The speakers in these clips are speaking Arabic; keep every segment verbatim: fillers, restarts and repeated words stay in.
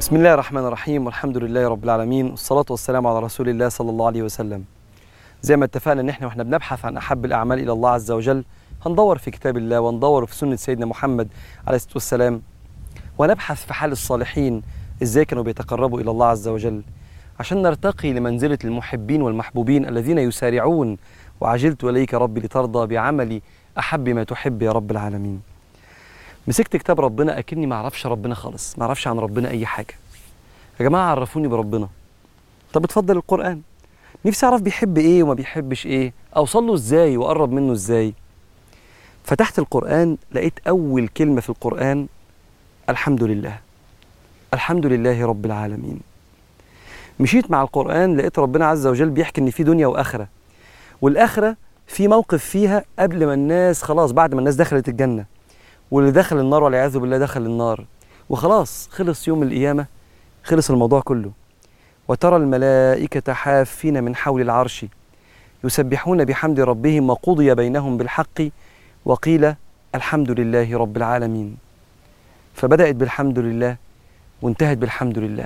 بسم الله الرحمن الرحيم، والحمد لله رب العالمين، والصلاة والسلام على رسول الله صلى الله عليه وسلم. زي ما اتفقنا ان احنا واحنا بنبحث عن احب الاعمال الى الله عز وجل هندور في كتاب الله وندور في سنة سيدنا محمد عليه الصلاة والسلام، ونبحث في حال الصالحين ازاي كانوا بيتقربوا الى الله عز وجل عشان نرتقي لمنزلة المحبين والمحبوبين الذين يسارعون وعجلت اليك ربي لترضى بعملي احب ما تحب يا رب العالمين. مسكت كتاب ربنا اكني ما اعرفش ربنا خالص، ما اعرفش عن ربنا اي حاجه. يا جماعه عرفوني بربنا. طب اتفضل القران، نفسي اعرف بيحب ايه وما بيحبش ايه، اوصل له ازاي واقرب منه ازاي. فتحت القران لقيت اول كلمه في القران الحمد لله، الحمد لله رب العالمين. مشيت مع القران لقيت ربنا عز وجل بيحكي ان في دنيا واخره، والاخره في موقف فيها قبل ما الناس خلاص، بعد ما الناس دخلت الجنه واللي دخل النار والعياذ بالله دخل النار وخلاص خلص يوم القيامة، خلص الموضوع كله. وترى الملائكة حافين من حول العرش يسبحون بحمد ربهم وقضي بينهم بالحق وقيل الحمد لله رب العالمين. فبدأت بالحمد لله وانتهت بالحمد لله.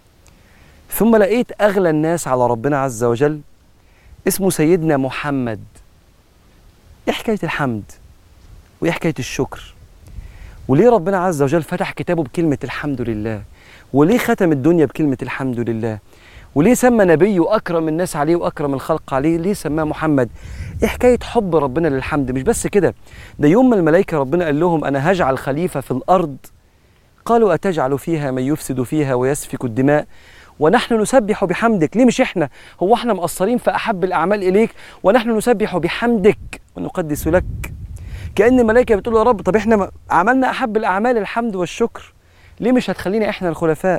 ثم لقيت أغلى الناس على ربنا عز وجل اسمه سيدنا محمد. إيه حكاية الحمد وإيه حكاية الشكر؟ وليه ربنا عز وجل فتح كتابه بكلمة الحمد لله؟ وليه ختم الدنيا بكلمة الحمد لله؟ وليه سمى نبيه أكرم الناس عليه وأكرم الخلق عليه؟ ليه سماه محمد؟ إيه حكاية حب ربنا للحمد؟ مش بس كده، ده يوم ما الملائكة ربنا قال لهم أنا هجعل خليفة في الأرض، قالوا أتجعل فيها من يفسد فيها ويسفك الدماء ونحن نسبح بحمدك. ليه مش إحنا؟ هو إحنا مقصرين في أحب الأعمال إليك ونحن نسبح بحمدك ونقدس لك؟ كأن الملائكة بتقول يا رب طب احنا عملنا أحب الأعمال الحمد والشكر، ليه مش هتخلينا احنا الخلفاء؟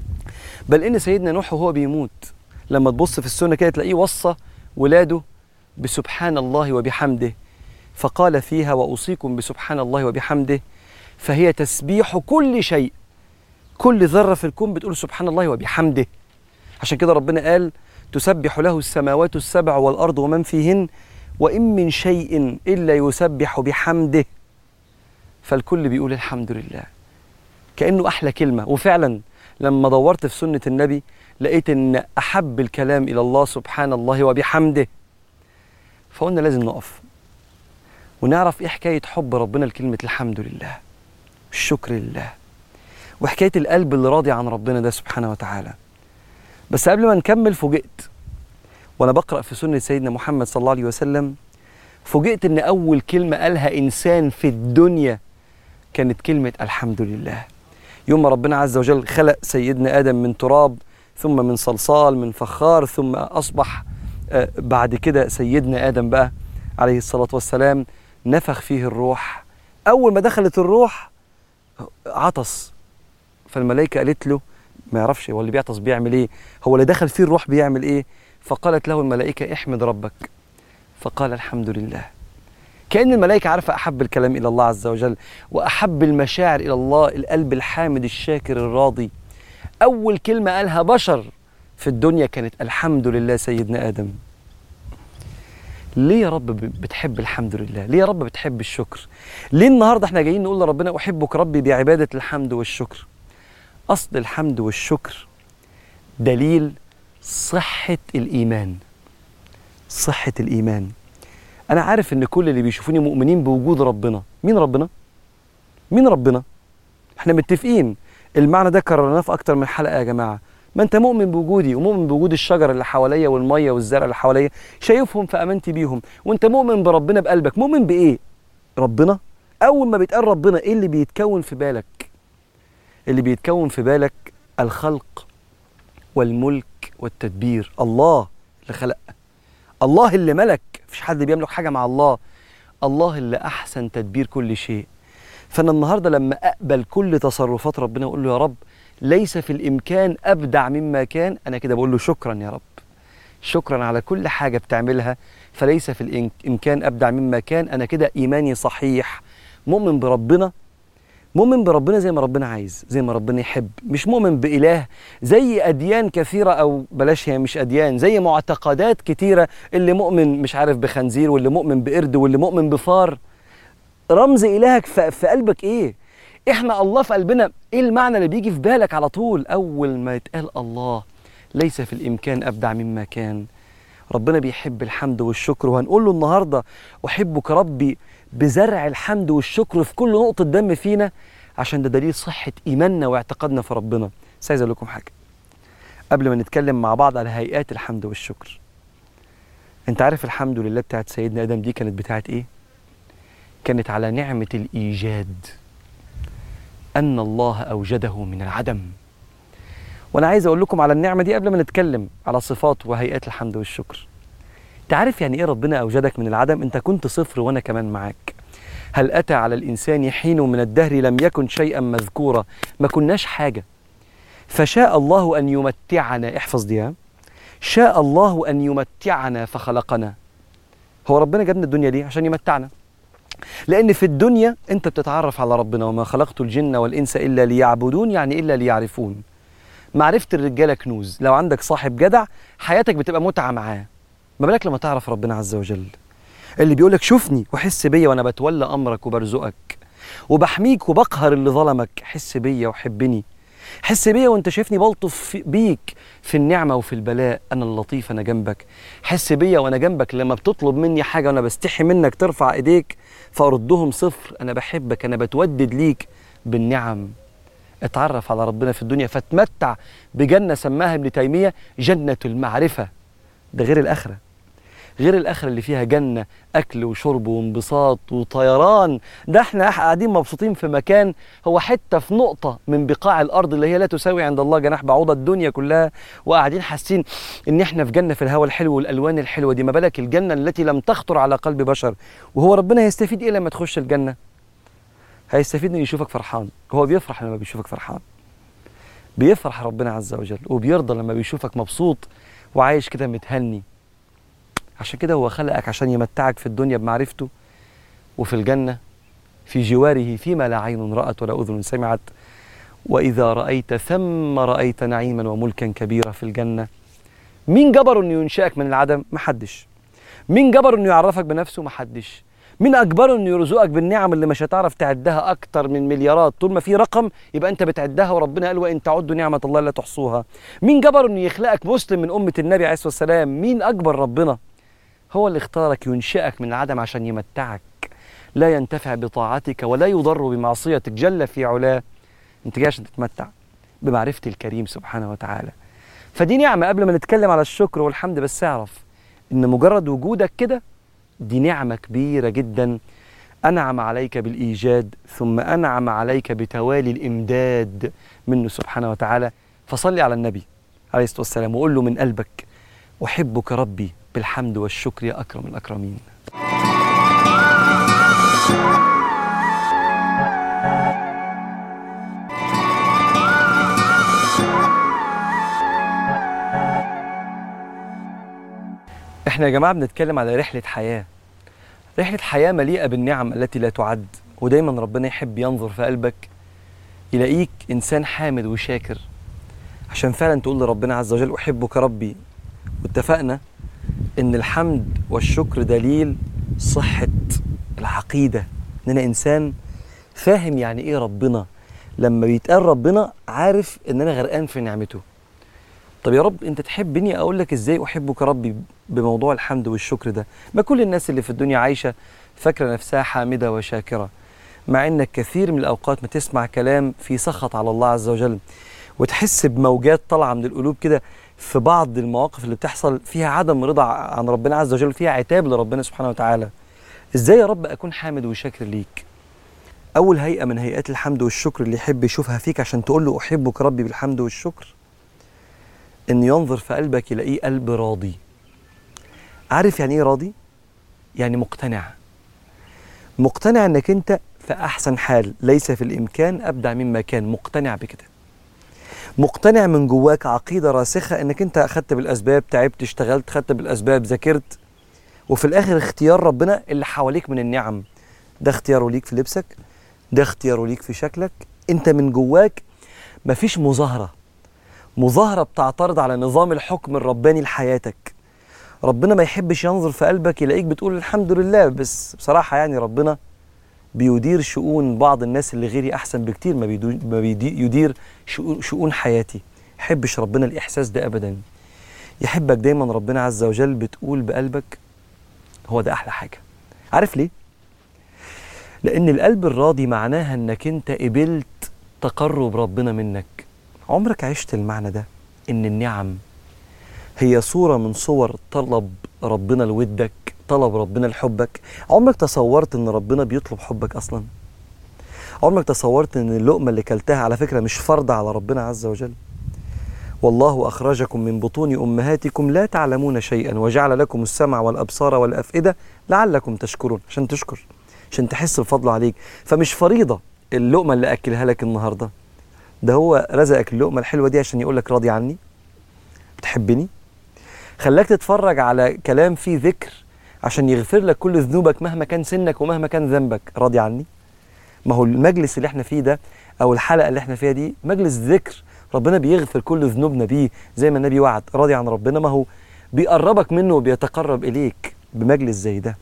بل إن سيدنا نوح وهو بيموت لما تبص في السنة كده تلاقيه وصى ولاده بسبحان الله وبحمده، فقال فيها وأوصيكم بسبحان الله وبحمده فهي تسبيح كل شيء، كل ذرة في الكون بتقول سبحان الله وبحمده. عشان كده ربنا قال تسبح له السماوات السبع والأرض ومن فيهن وإن من شيء إلا يسبح بحمده. فالكل بيقول الحمد لله كأنه أحلى كلمة. وفعلا لما دورت في سنة النبي لقيت إن أحب الكلام إلى الله سبحان الله وبحمده. فقلنا لازم نقف ونعرف إيه حكاية حب ربنا لكلمة الحمد لله والشكر لله وحكاية القلب اللي راضي عن ربنا ده سبحانه وتعالى. بس قبل ما نكمل فوجئت وأنا بقرأ في سنة سيدنا محمد صلى الله عليه وسلم، فوجئت إن أول كلمة قالها إنسان في الدنيا كانت كلمة الحمد لله. يوم ما ربنا عز وجل خلق سيدنا آدم من تراب ثم من صلصال من فخار ثم أصبح آه بعد كده سيدنا آدم بقى عليه الصلاة والسلام نفخ فيه الروح. أول ما دخلت الروح عطس، فالملائكة قالت له ما يعرفش هو اللي بيعطس بيعمل إيه، هو اللي دخل فيه الروح بيعمل إيه؟ فقالت له الملائكة احمد ربك، فقال الحمد لله. كأن الملائكة عارفة أحب الكلام إلى الله عز وجل وأحب المشاعر إلى الله القلب الحامد الشاكر الراضي. أول كلمة قالها بشر في الدنيا كانت الحمد لله سيدنا آدم. ليه يا رب بتحب الحمد لله؟ ليه يا رب بتحب الشكر؟ ليه النهاردة احنا جايين نقول لربنا أحبك ربي بعبادة الحمد والشكر؟ أصل الحمد والشكر دليل صحة الإيمان. صحة الإيمان. أنا عارف إن كل اللي بيشوفوني مؤمنين بوجود ربنا. مين ربنا؟ مين ربنا؟ إحنا متفقين المعنى ده كررناه في أكتر من حلقة يا جماعة. ما أنت مؤمن بوجودي ومؤمن بوجود الشجر اللي حواليا والمية والزرع اللي حواليا، شايفهم فأمنت بيهم، وأنت مؤمن بربنا بقلبك. مؤمن بإيه؟ ربنا. أول ما بيتقال ربنا إيه اللي بيتكون في بالك؟ اللي بيتكون في بالك الخلق والملك والتدبير. الله اللي خلق، الله اللي ملك، مفيش حد بيملك حاجة مع الله، الله اللي أحسن تدبير كل شيء. فأنا النهاردة لما أقبل كل تصرفات ربنا وأقول له يا رب ليس في الإمكان أبدع مما كان، أنا كده بقول له شكرا يا رب، شكرا على كل حاجة بتعملها، فليس في الإمكان أبدع مما كان. أنا كده إيماني صحيح، مؤمن بربنا، مؤمن بربنا زي ما ربنا عايز، زي ما ربنا يحب، مش مؤمن بإله زي أديان كثيرة، أو بلاش هي مش أديان، زي معتقدات كثيرة، اللي مؤمن مش عارف بخنزير واللي مؤمن بقرد واللي مؤمن بفار. رمز إلهك في قلبك إيه؟ احنا الله في قلبنا، ايه المعنى اللي بيجي في بالك على طول اول ما يتقال الله؟ ليس في الامكان ابدع مما كان. ربنا بيحب الحمد والشكر، وهنقول له النهارده احبك ربي بزرع الحمد والشكر في كل نقطه دم فينا، عشان ده دليل صحه ايماننا واعتقادنا في ربنا. بس عايز اقول لكم حاجه قبل ما نتكلم مع بعض على هيئات الحمد والشكر. انت عارف الحمد لله بتاعت سيدنا ادم دي كانت بتاعت ايه؟ كانت على نعمه الايجاد، ان الله اوجده من العدم. وانا عايز اقول لكم على النعمه دي قبل ما نتكلم على صفات وهيئات الحمد والشكر. انت عارف يعني ايه ربنا اوجدك من العدم؟ انت كنت صفر وانا كمان معاك. هل اتى على الانسان حين من الدهر لم يكن شيئا مذكورا؟ ما كناش حاجه. فشاء الله ان يمتعنا، احفظ دي ها، شاء الله ان يمتعنا فخلقنا. هو ربنا جابنا الدنيا ليه؟ عشان يمتعنا. لان في الدنيا انت بتتعرف على ربنا، وما خلقت الجن والانس الا ليعبدون، يعني الا ليعرفون. معرفة الرجالة كنوز، لو عندك صاحب جدع حياتك بتبقى متعة معاه. ما بالك لما تعرف ربنا عز وجل اللي بيقولك شوفني وحس بيا وانا بتولى امرك وبرزقك وبحميك وبقهر اللي ظلمك. حس بيا وحبني، حس بيا وانت شايفني بلطف بيك في النعمة وفي البلاء. انا اللطيف، انا جنبك. حس بيا وانا جنبك لما بتطلب مني حاجة وانا بستحي منك ترفع ايديك فاردهم صفر. انا بحبك، انا بتودد ليك بالنعم. اتعرف على ربنا في الدنيا فتمتع بجنة سماها ابن تيمية جنة المعرفة. ده غير الآخرة، غير الآخرة اللي فيها جنة أكل وشرب وانبساط وطيران. ده احنا قاعدين مبسوطين في مكان هو حتة في نقطة من بقاع الأرض اللي هي لا تساوي عند الله جناح بعوضة الدنيا كلها، وقاعدين حاسين إن احنا في جنة في الهواء الحلو والألوان الحلوة دي. ما بالك الجنة التي لم تخطر على قلب بشر؟ وهو ربنا هيستفيد إيه لما تخش الجنة؟ هيستفيد إنه يشوفك فرحان. هو بيفرح لما بيشوفك فرحان، بيفرح ربنا عز وجل، وبيرضى لما بيشوفك مبسوط وعايش كده متهني. عشان كده هو خلقك عشان يمتعك في الدنيا بمعرفته، وفي الجنة في جواره فيما لا عين رأت ولا أذن سمعت. وإذا رأيت ثم رأيت نعيما وملكا كبيرا في الجنة. مين جبر إنه ينشأك من العدم؟ محدش. مين جبر إنه يعرفك بنفسه؟ محدش. مين أجبره إنه يرزقك بالنعم اللي مش هتعرف تعدها أكتر من مليارات؟ طول ما في رقم يبقى أنت بتعدها، وربنا قال وإن تعدوا نعمة الله لا تحصوها. مين جبره إنه يخلقك مسلم من أمة النبي عليه الصلاة والسلام؟ مين أجبر؟ ربنا. هو اللي اختارك ينشئك من العدم عشان يمتعك، لا ينتفع بطاعتك ولا يضر بمعصيتك جل في علاه. أنت جاي عشان تتمتع بمعرفة الكريم سبحانه وتعالى. فدي نعمة. قبل ما نتكلم على الشكر والحمد بس اعرف إن مجرد وجودك كده دي نعمة كبيرة جدا. أنعم عليك بالإيجاد، ثم أنعم عليك بتوالي الإمداد منه سبحانه وتعالى. فصلي على النبي عليه الصلاة والسلام وقول له من قلبك أحبك ربي بالحمد والشكر يا أكرم الأكرمين. احنا يا جماعة بنتكلم على رحلة حياة، رحلة حياة مليئة بالنعم التي لا تعد. ودايما ربنا يحب ينظر في قلبك يلاقيك إنسان حامد وشاكر، عشان فعلا تقول لربنا عز وجل أحبك ربي. واتفقنا إن الحمد والشكر دليل صحة العقيدة، إن أنا إنسان فاهم يعني إيه ربنا. لما بيتقال ربنا عارف إن أنا غرقان في نعمته. طب يا رب أنت تحبني أقول لك إزاي أحبك ربي بموضوع الحمد والشكر ده؟ ما كل الناس اللي في الدنيا عايشة فاكرة نفسها حامدة وشاكرة، مع إنك كثير من الأوقات ما تسمع كلام في سخط على الله عز وجل، وتحس بموجات طالعة من القلوب كده في بعض المواقف اللي بتحصل فيها عدم رضا عن ربنا عز وجل، فيها عتاب لربنا سبحانه وتعالى. إزاي يا رب أكون حامد وشاكر ليك؟ أول هيئة من هيئات الحمد والشكر اللي يحب يشوفها فيك عشان تقول له أحبك ربي بالحمد والشكر، إن ينظر في قلبك يلاقيه قلب راضي. عارف يعني إيه راضي؟ يعني مقتنع. مقتنع إنك أنت في أحسن حال، ليس في الإمكان أبدع مما كان. مقتنع بكده، مقتنع من جواك عقيدة راسخة إنك أنت أخدت بالأسباب، تعبت، اشتغلت، خدت بالأسباب، ذاكرت، وفي الآخر اختيار ربنا اللي حواليك من النعم. ده اختياره ليك في لبسك، ده اختياره ليك في شكلك. أنت من جواك مفيش مظاهرة مظاهرة بتعترض على نظام الحكم الرباني لحياتك. ربنا ما يحبش ينظر في قلبك يلاقيك بتقول الحمد لله، بس بصراحة يعني ربنا بيدير شؤون بعض الناس اللي غيري أحسن بكتير ما, بيدو ما بيدي يدير شؤون, شؤون حياتي. يحبش ربنا الإحساس ده أبدا. يحبك دايما ربنا عز وجل بتقول بقلبك هو ده أحلى حاجة. عارف ليه؟ لأن القلب الراضي معناها أنك أنت قبلت تقرب ربنا منك. عمرك عشت المعنى ده؟ إن النعم هي صورة من صور طلب ربنا لودك، طلب ربنا لحبك. عمرك تصورت ان ربنا بيطلب حبك اصلا؟ عمرك تصورت ان اللقمة اللي كلتها على فكرة مش فرض على ربنا عز وجل؟ والله اخرجكم من بطون امهاتكم لا تعلمون شيئا وجعل لكم السمع والابصار والافئدة لعلكم تشكرون. عشان تشكر، عشان تحس بفضله عليك. فمش فريضة اللقمة اللي اكلها لك النهاردة، ده هو رزقك اللقمة الحلوة دي عشان يقولك راضي عني، بتحبني، خلاك تتفرج على كلام فيه ذكر عشان يغفر لك كل ذنوبك مهما كان سنك ومهما كان ذنبك. راضي عني؟ ما هو المجلس اللي احنا فيه ده او الحلقة اللي احنا فيها دي مجلس ذكر، ربنا بيغفر كل ذنوبنا بيه زي ما النبي وعد. راضي عن ربنا؟ ما هو بيقربك منه وبيتقرب اليك بمجلس زي ده.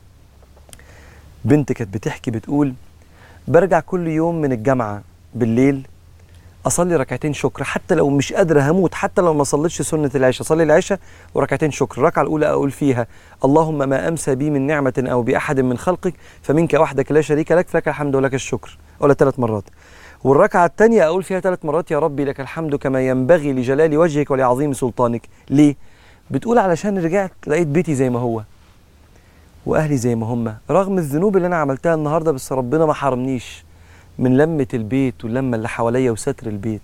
بنت كانت بتحكي بتقول برجع كل يوم من الجامعة بالليل اصلي ركعتين شكر، حتى لو مش قادره هموت، حتى لو ما صليتش سنه العشاء، اصلي العشاء وركعتين شكر. الركعه الاولى اقول فيها اللهم ما امسى بي من نعمه او باحد من خلقك فمنك وحدك لا شريك لك فلك الحمد ولك الشكر، اقولها ثلاث مرات. والركعه الثانيه اقول فيها ثلاث مرات يا ربي لك الحمد كما ينبغي لجلال وجهك ولعظيم سلطانك. ليه؟ بتقول علشان رجعت لقيت بيتي زي ما هو واهلي زي ما هم، رغم الذنوب اللي انا عملتها النهارده، بس ربنا ما حرمنيش من لمة البيت واللمة اللي حواليا وستر البيت.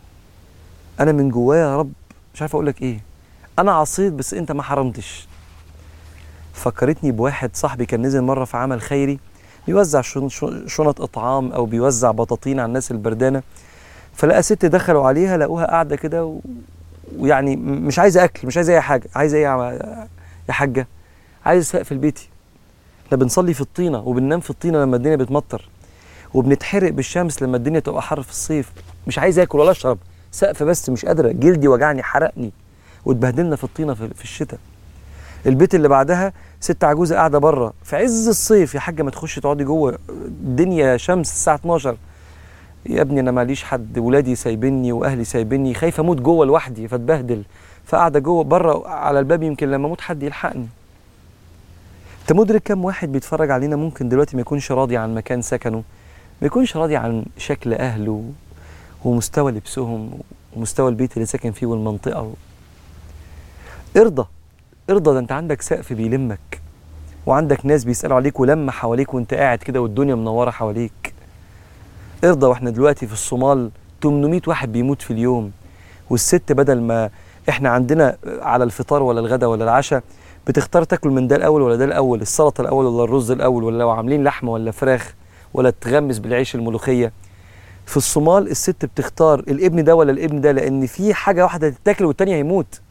أنا من جوايا يا رب مش عارف أقولك إيه، أنا عصيت بس أنت ما حرمتش. فكرتني بواحد صاحبي كان نزل مرة في عمل خيري بيوزع شنط إطعام أو بيوزع بطاطين على الناس البردانة، فلقى ست دخلوا عليها لقوها قاعدة كده و... ويعني مش عايزة أكل، مش عايزة أي حاجة. عايزة إيه يا حاجة؟ عايزة سقف بيتي. إحنا بنصلي في الطينة وبننام في الطينة لما الدنيا بتمطر، وبنتحرق بالشمس لما الدنيا تبقى حر في الصيف. مش عايز اكل ولا اشرب، سقف بس مش قادره، جلدي وجعني حرقني، واتبهدلنا في الطينه في, في الشتاء. البيت اللي بعدها ست عجوزه قاعده بره في عز الصيف، يا حاجه ما تخش تقعدي جوه، الدنيا شمس الساعه اتناشر. يا ابني انا ماليش حد، ولادي سايبني واهلي سايبني، خايفه اموت جوه لوحدي فاتبهدل، فقاعده جوه بره على الباب يمكن لما اموت حد يلحقني. انت مدرك كم واحد بيتفرج علينا ممكن دلوقتي ما يكونش راضي عن مكان سكنه، ما يكونش راضي عن شكل أهله ومستوى لبسهم ومستوى البيت اللي ساكن فيه والمنطقة. ارضى، ارضى، ده انت عندك سقف بيلمك وعندك ناس بيسألوا عليك ولما حواليك وانت قاعد كده والدنيا منورة حواليك. ارضى، واحنا دلوقتي في الصومال ثمانمائة واحد بيموت في اليوم، والست بدل ما احنا عندنا على الفطار ولا الغدا ولا العشاء بتختار تاكل من ده الأول ولا ده الأول، السلطة الأول ولا الرز الأول، ولا لو عاملين لحمة ولا فراخ، ولا تغمس بالعيش الملوخية. في الصومال الست بتختار الابن ده ولا الابن ده، لأن في حاجة واحدة تتاكل والتانية هيموت.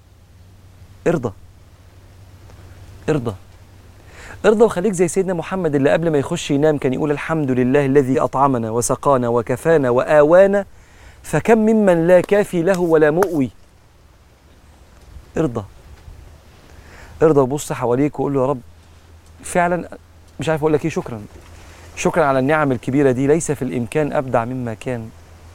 ارضى، ارضى، ارضى، وخليك زي سيدنا محمد اللي قبل ما يخش ينام كان يقول الحمد لله الذي أطعمنا وسقانا وكفانا وآوانا فكم ممن لا كافي له ولا مؤوي. ارضى، ارضى، وبص حواليك وقول له يا رب فعلا مش عارف اقول لك ايه، شكرا شكرا على النعم الكبيرة دي، ليس في الإمكان أبدع مما كان.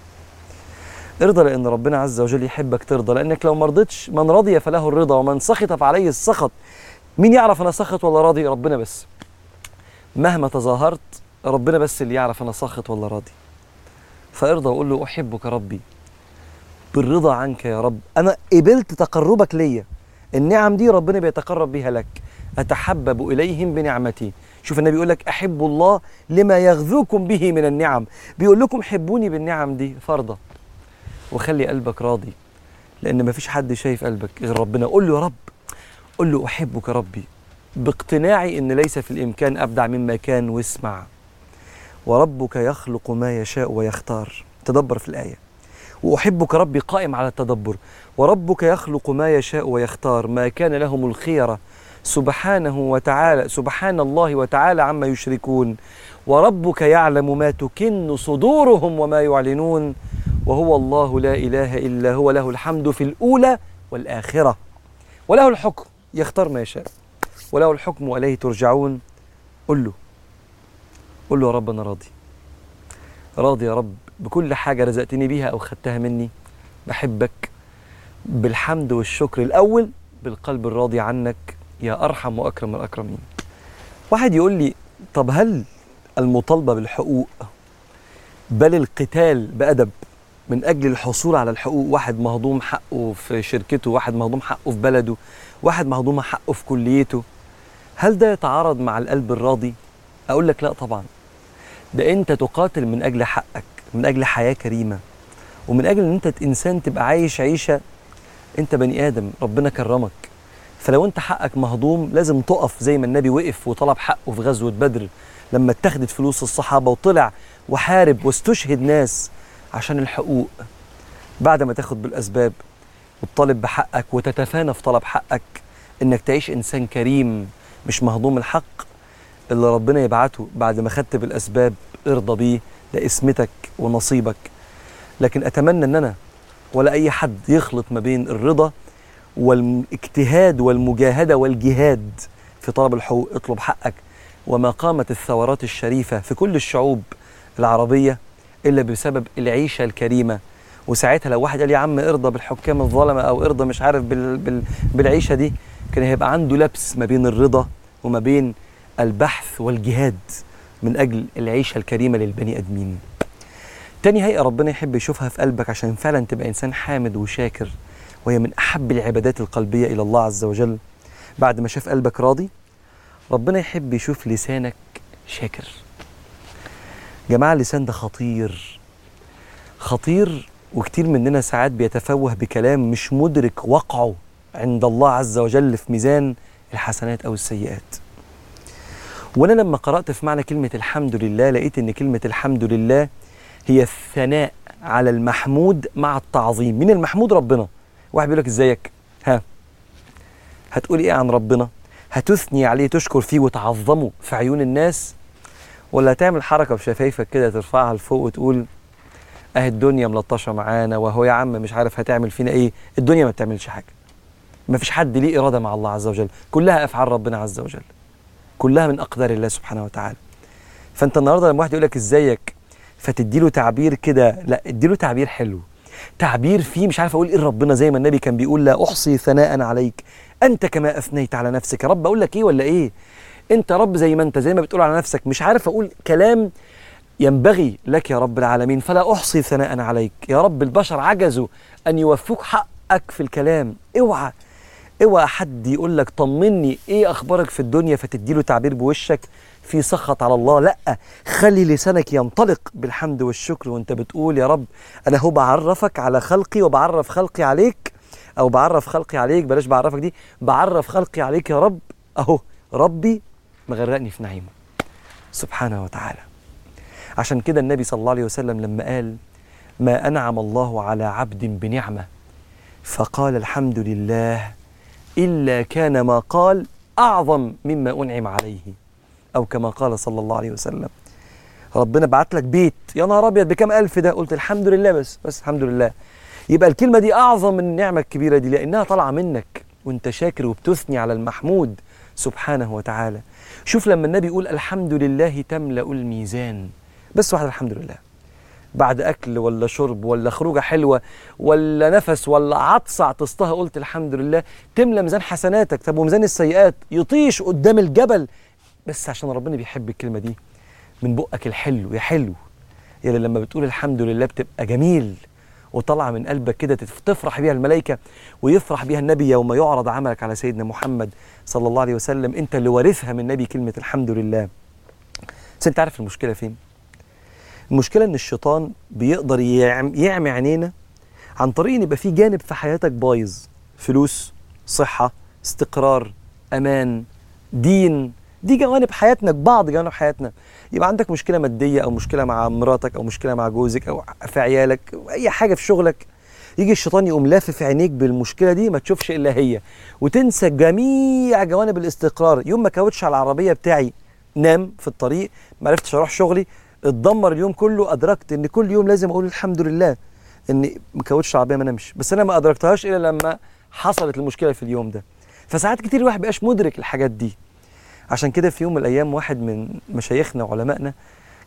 ارضى لأن ربنا عز وجل يحبك ترضى، لأنك لو مرضتش من رضي فله الرضا ومن سخط فعليه السخط. مين يعرف أنا سخط ولا راضي؟ ربنا بس. مهما تظاهرت ربنا بس اللي يعرف أنا سخط ولا راضي. فارضى وقول له أحبك ربي بالرضا عنك يا رب، أنا قبلت تقربك ليا، النعم دي ربنا بيتقرب بيها لك، أتحبب إليهم بنعمتي. شوف النبي يقول لك أحب الله لما يغذوكم به من النعم، بيقول لكم حبوني بالنعم دي فرضة. وخلي قلبك راضي لأن ما فيش حد شايف قلبك غير ربنا. قول له يا رب، قول له أحبك ربي باقتناعي إن ليس في الإمكان أبدع مما كان. واسمع، وربك يخلق ما يشاء ويختار. تدبر في الآية، وأحبك ربي قائم على التدبر. وربك يخلق ما يشاء ويختار ما كان لهم الخيرة سبحانه وتعالى، سبحان الله وتعالى عما يشركون. وربك يعلم ما تكن صدورهم وما يعلنون، وهو الله لا إله إلا هو له الحمد في الأولى والآخرة وله الحكم يختار ما يشاء وله الحكم وإليه ترجعون. قل له قول له يا رب أنا راضي، راضي يا رب بكل حاجة رزقتني بيها أو خدتها مني، بحبك بالحمد والشكر الأول بالقلب الراضي عنك يا أرحم وأكرم الأكرمين. واحد يقول لي طب هل المطالبة بالحقوق بل القتال بأدب من أجل الحصول على الحقوق، واحد مهضوم حقه في شركته، واحد مهضوم حقه في بلده، واحد مهضوم حقه في كليته، هل ده يتعارض مع القلب الراضي؟ أقول لك لا طبعا، ده أنت تقاتل من أجل حقك، من أجل حياة كريمة، ومن أجل أن أنت إنسان تبقى عايش عيشة، أنت بني آدم ربنا كرمك، فلو أنت حقك مهضوم لازم تقف زي ما النبي وقف وطلب حقه في غزوة بدر لما اتخذت فلوس الصحابة وطلع وحارب واستشهد ناس عشان الحقوق. بعد ما تاخد بالأسباب وتطالب بحقك وتتفانى في طلب حقك، إنك تعيش إنسان كريم مش مهضوم الحق، اللي ربنا يبعته بعد ما خدت بالأسباب ارضى بيه، ده اسمتك ونصيبك. لكن أتمنى أن أنا ولا أي حد يخلط ما بين الرضا والاجتهاد والمجاهدة والجهاد في طلب الحقوق. اطلب حقك، وما قامت الثورات الشريفة في كل الشعوب العربية إلا بسبب العيشة الكريمة. وساعتها لو واحد قال يا عم ارضى بالحكام الظلمة أو ارضى مش عارف بال بال بالعيشة دي، كان هيبقى عنده لبس ما بين الرضا وما بين البحث والجهاد من أجل العيشة الكريمة للبني أدمين. تاني هيئة ربنا يحب يشوفها في قلبك عشان فعلا تبقى إنسان حامد وشاكر، وهي من أحب العبادات القلبية إلى الله عز وجل. بعد ما شاف قلبك راضي، ربنا يحب يشوف لسانك شاكر. جماعة اللسان ده خطير خطير، وكتير مننا ساعات بيتفوه بكلام مش مدرك وقعه عند الله عز وجل في ميزان الحسنات أو السيئات. وأنا لما قرأت في معنى كلمة الحمد لله لقيت إن كلمة الحمد لله هي الثناء على المحمود مع التعظيم. من المحمود ربنا. واحد بيقول لك ازيك، ها هتقول ايه عن ربنا؟ هتثني عليه تشكر فيه وتعظمه في عيون الناس، ولا هتعمل حركة بشفايفك كده ترفعها لفوق وتقول اهي الدنيا ملطشة معانا، وهو يا عم مش عارف هتعمل فينا ايه؟ الدنيا ما بتعملش حاجة، ما فيش حد ليه إرادة مع الله عز وجل، كلها أفعال ربنا عز وجل، كلها من أقدار الله سبحانه وتعالى. فأنت النهاردة لما واحد يقول لك ازيك فتديله تعبير كده، لا اديله تعبير حلو، تعبير فيه مش عارف اقول ايه ربنا، زي ما النبي كان بيقول لا احصي ثناء عليك انت كما اثنيت على نفسك. يا رب اقول لك ايه ولا ايه؟ انت رب زي ما انت، زي ما بتقول على نفسك، مش عارف اقول كلام ينبغي لك يا رب العالمين، فلا احصي ثناء عليك. يا رب البشر عجزوا ان يوفوك حقك في الكلام. اوعى اوعى حد يقول لك طمني ايه اخبارك في الدنيا فتديله تعبير بوشك في سخط على الله. لا، خلي لسانك ينطلق بالحمد والشكر وانت بتقول يا رب انا هو بعرفك على خلقي وبعرف خلقي عليك، او بعرف خلقي عليك، بلاش بعرفك دي، بعرف خلقي عليك يا رب، اهو ربي مغرقني في نعيمه سبحانه وتعالى. عشان كده النبي صلى الله عليه وسلم لما قال ما انعم الله على عبد بنعمه فقال الحمد لله الا كان ما قال اعظم مما انعم عليه، أو كما قال صلى الله عليه وسلم. ربنا بعت لك بيت، يا نهار أبيض بكام ألف ده؟ قلت الحمد لله، بس بس الحمد لله. يبقى الكلمة دي أعظم من النعمة الكبيرة دي، لأنها طالعة منك وأنت شاكر وبتثني على المحمود سبحانه وتعالى. شوف لما النبي يقول الحمد لله تملأ الميزان، بس واحد الحمد لله، بعد أكل ولا شرب ولا خروجة حلوة ولا نفس ولا عطسة عطستها قلت الحمد لله، تملأ ميزان حسناتك. طب وميزان السيئات يطيش قدام الجبل، بس عشان ربنا بيحب الكلمة دي من بقك الحلو. يا حلو يا لما بتقول الحمد لله بتبقى جميل وطلع من قلبك كده تفرح بيها الملائكة ويفرح بيها النبي يوم يعرض عملك على سيدنا محمد صلى الله عليه وسلم. انت اللي وارثها من النبي كلمة الحمد لله. بس انت عارف المشكلة فين؟ المشكلة ان الشيطان بيقدر يعمي عينينا عن طريق ان يبقى فيه جانب في حياتك بايظ، فلوس، صحة، استقرار، امان، دين، دي جوانب حياتنا، بعض جوانب حياتنا. يبقى عندك مشكلة مادية أو مشكلة مع مراتك أو مشكلة مع جوزك أو في عيالك أو أي حاجة في شغلك، يجي الشيطان يقوم لافف عينيك بالمشكلة دي ما تشوفش إلا هي، وتنسى جميع جوانب الاستقرار. يوم ما كاوتش على العربية بتاعي نام في الطريق، ما عرفتش أروح شغلي، اتدمر اليوم كله، أدركت إن كل يوم لازم أقول الحمد لله إن ما كاوتش العربية ما نمش، بس أنا ما أدركتهاش إلا لما حصلت المشكلة في اليوم ده. فساعات كتير الواحد بقاش مدرك الحاجات دي. عشان كده في يوم من الأيام واحد من مشايخنا وعلمائنا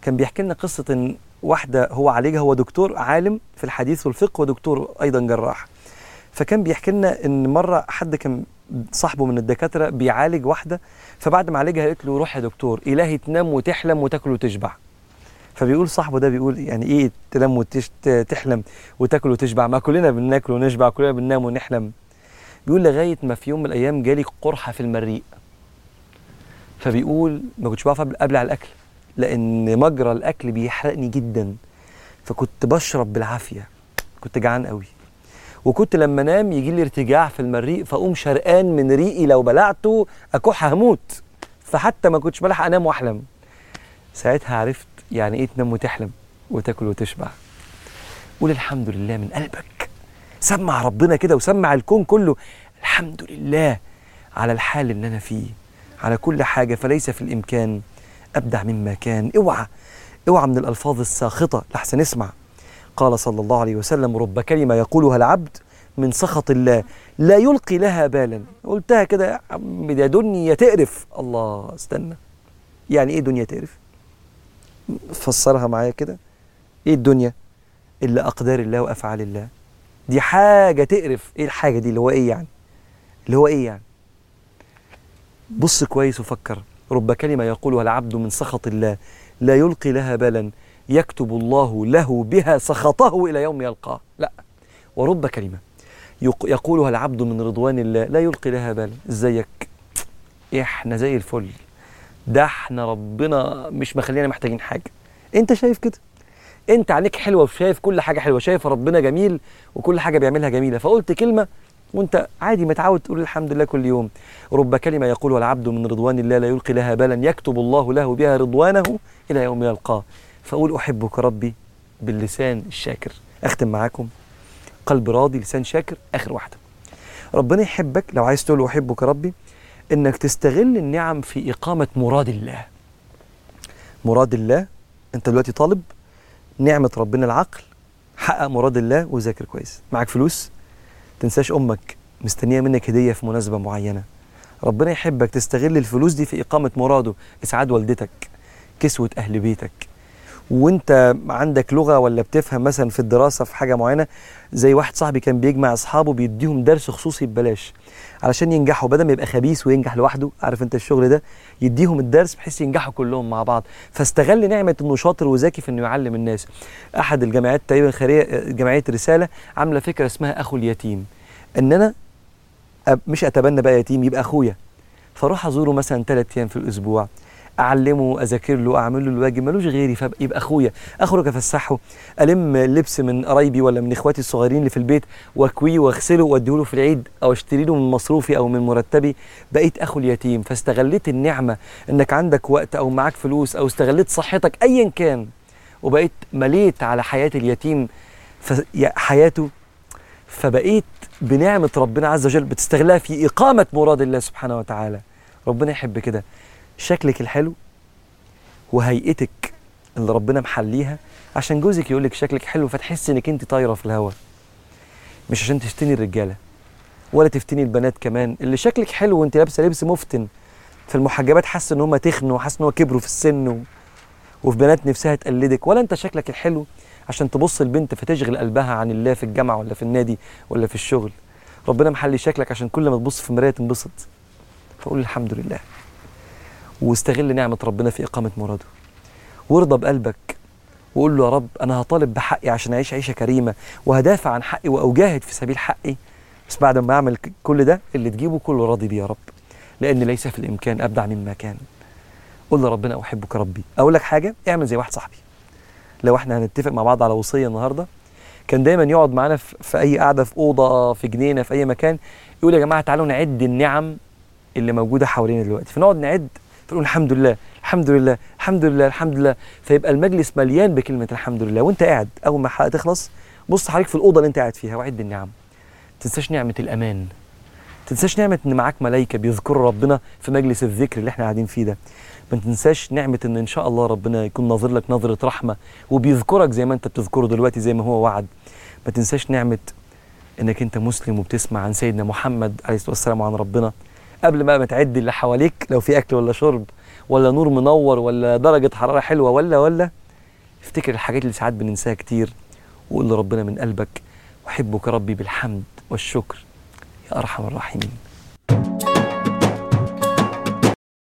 كان بيحكي لنا قصه ان واحده هو عالجها، هو دكتور عالم في الحديث والفقه ودكتور ايضا جراح. فكان بيحكي لنا ان مره حد كان صاحبه من الدكاتره بيعالج واحده، فبعد ما عالجها قالت له روح يا دكتور الهي تنام وتحلم وتاكل وتشبع. فبيقول صاحبه ده بيقول يعني ايه تنام وتحلم وتاكل وتشبع؟ ما كلنا بناكل ونشبع، كلنا بننام ونحلم. بيقول لغايه ما في يوم من الايام جالي قرحه في المريء، فبيقول ما كنتش بعرف ابلع الاكل لان مجرى الاكل بيحرقني جدا، فكنت بشرب بالعافيه، كنت جعان قوي، وكنت لما انام يجي لي ارتجاع في المريء فاقوم شرقان من ريقي، لو بلعته اكح هموت، فحتى ما كنتش بلحق انام واحلم. ساعتها عرفت يعني ايه تنام وتحلم وتاكل وتشبع. قول الحمد لله من قلبك، سمع ربنا كده وسمع الكون كله الحمد لله على الحال اللي انا فيه، على كل حاجه، فليس في الامكان ابدع مما كان. اوعى اوعى من الالفاظ الساخطه لحسن اسمع. قال صلى الله عليه وسلم رب كلمه يقولها العبد من سخط الله لا يلقي لها بالا. قلتها كده يا عم ده دنيا تقرف. الله استنى، يعني ايه دنيا تقرف؟ فسرها معايا كده. ايه الدنيا؟ الا اقدار الله وافعال الله، دي حاجه تقرف. ايه الحاجه دي اللي هو ايه يعني؟ اللي هو ايه يعني؟ بص كويس وفكر. رب كلمه يقولها العبد من سخط الله لا يلقي لها بالا يكتب الله له بها سخطه الى يوم يلقاه. لا، ورب كلمه يقولها العبد من رضوان الله لا يلقي لها بالا. ازيك؟ احنا زي الفل، ده احنا ربنا مش مخلينا محتاجين حاجه. انت شايف كده؟ انت عينيك حلوه وشايف كل حاجه حلوه، شايف ربنا جميل وكل حاجه بيعملها جميله، فقلت كلمه وانت عادي متعود تقول الحمد لله كل يوم. رب كلمه يقولها العبد من رضوان الله لا يلقي لها بالا يكتب الله له بها رضوانه الى يوم يلقاه. فاقول احبك ربي باللسان الشاكر. اختم معاكم قلب راضي لسان شاكر. اخر واحده، ربنا يحبك لو عايز تقول احبك ربي انك تستغل النعم في اقامه مراد الله. مراد الله، انت دلوقتي طالب نعمه ربنا العقل، حقق مراد الله وذاكر كويس. معاك فلوس، تنساش امك مستنيه منك هديه في مناسبه معينه. ربنا يحبك تستغل الفلوس دي في اقامه مراده، اسعاد والدتك، كسوه اهل بيتك. وانت عندك لغه ولا بتفهم مثلا في الدراسه في حاجه معينه، زي واحد صاحبي كان بيجمع اصحابه بيديهم درس خصوصي ببلاش علشان ينجحوا، بدل ما يبقى خبيث وينجح لوحده، عارف انت الشغل ده، يديهم الدرس بحيث ينجحوا كلهم مع بعض. فاستغل نعمه انه شاطر وذكي في انه يعلم الناس. احد الجامعات تقريبا خيريه، جمعيه رساله، عامله فكره اسمها اخو اليتيم، ان انا مش اتبنى بقى يتيم، يبقى اخويا، فاروح ازوره مثلا ثلاث ايام في الاسبوع، اعلمه، اذاكر له، اعمل له الواجب، ملوش غيري، فيبقى اخويا. اخرج افسحه، الم لبس من قرايبي ولا من اخواتي الصغيرين اللي في البيت واكويه واغسله واديه له في العيد، او اشتري له من مصروفي او من مرتبي، بقيت اخو اليتيم. فاستغليت النعمه انك عندك وقت او معاك فلوس او استغليت صحتك ايا كان، وبقيت مليت على حياه اليتيم حياته، فبقيت بنعمه ربنا عز وجل بتستغلها في اقامه مراد الله سبحانه وتعالى. ربنا يحب كده. شكلك الحلو وهيئتك اللي ربنا محليها عشان جوزك يقولك شكلك حلو فتحس انك انت طايره في الهوا، مش عشان تفتني الرجاله ولا تفتني البنات كمان اللي شكلك حلو وانت لابسه لبس مفتن، فالمحجبات حاسه ان هم تخنوا وحاسه ان هو كبروا في السن و... وفي بنات نفسها تقلدك، ولا انت شكلك الحلو عشان تبص البنت فتشغل قلبها عن الله في الجامعه ولا في النادي ولا في الشغل. ربنا محلي شكلك عشان كل ما تبص في المرايه تنبسط. فقول الحمد لله واستغل نعمة ربنا في إقامة مراده، وارضى بقلبك وقول له يا رب أنا هطالب بحقي عشان أعيش عيشة كريمة، وهدافع عن حقي وأجاهد في سبيل حقي، بس بعد ما أعمل كل ده اللي تجيبه كله راضي بيه يا رب، لأن ليس في الإمكان أبدع مما كان. قول لربنا أحبك ربي. أقول لك حاجة، اعمل زي واحد صاحبي، لو احنا هنتفق مع بعض على وصية النهاردة، كان دايما يقعد معانا في أي قعدة، في أوضة، في جنينة، في أي مكان، يقول يا جماعة تعالوا نعد النعم اللي موجودة حوالينا دلوقتي، فنقعد نعد فنقول الحمد لله الحمد لله الحمد لله الحمد لله، فيبقى المجلس مليان بكلمة الحمد لله. وانت قاعد أول ما الحلقة تخلص بص حواليك في الأوضة اللي انت قاعد فيها وعد النعم. تنساش نعمة الأمان، تنساش نعمة ان معاك ملائكة بيذكروا ربنا في مجلس الذكر اللي احنا قاعدين فيه ده. ما تنساش نعمة ان ان شاء الله ربنا يكون ناظر لك نظرة رحمة وبيذكرك زي ما انت بتذكره دلوقتي زي ما هو وعد. ما تنساش نعمة انك انت مسلم وبتسمع عن سيدنا محمد عليه الصلاة والسلام وعن ربنا قبل ما ما تعد اللي حواليك لو في اكل ولا شرب، ولا نور منور ولا درجة حرارة حلوة ولا ولا افتكر الحاجات اللي ساعات بننساها كتير، وقول لربنا من قلبك: أحبك ربي بالحمد والشكر يا أرحم الراحمين.